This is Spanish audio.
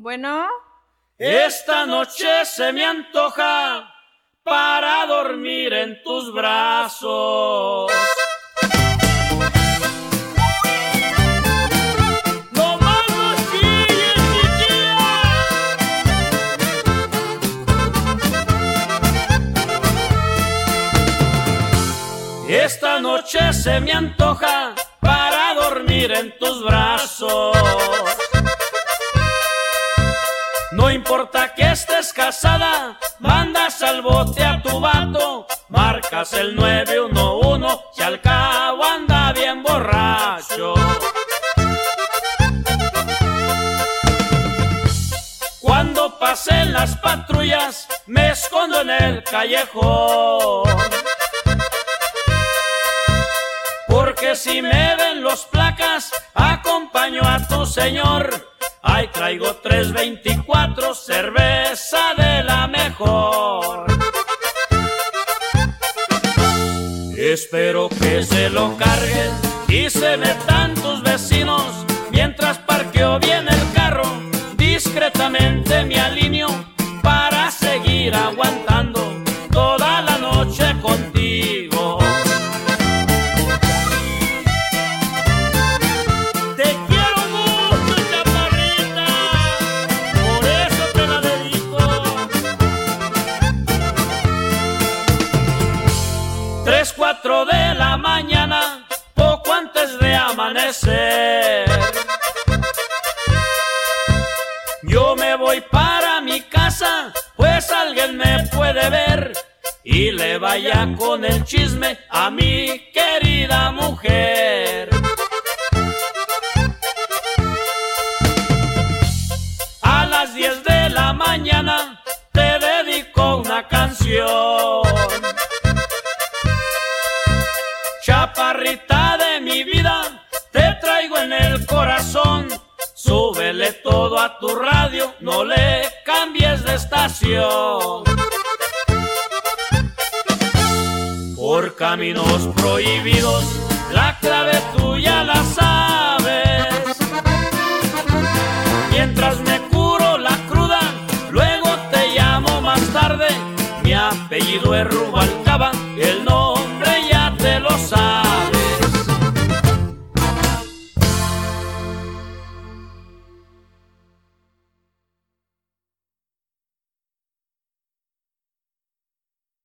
Bueno. Esta noche se me antoja para dormir en tus brazos. ¡No más no chilles, chiquilla! Esta noche se me antoja para dormir en tus brazos. No importa que estés casada, mandas al bote a tu vato, marcas el 911 si al cabo anda bien borracho. Cuando pasen las patrullas, me escondo en el callejón, porque si me ven los placas, acompaño a tu señor. Ahí traigo 324, cerveza de la mejor. Espero que se lo carguen y se metan tus vecinos. Mientras parqueo bien el carro, discretamente me alineo para seguir aguantando toda la noche contigo. Tres, 4 de la mañana, poco antes de amanecer, yo me voy para mi casa, pues alguien me puede ver y le vaya con el chisme a mi querida mujer. A las 10 de la mañana te dedico una canción. Chaparrita de mi vida, te traigo en el corazón. Súbele todo a tu radio, no le cambies de estación. Por caminos prohibidos, la clave tú ya la sabes. Mientras me curo la cruda, luego te llamo más tarde. Mi apellido es Rubalcaba, el nombre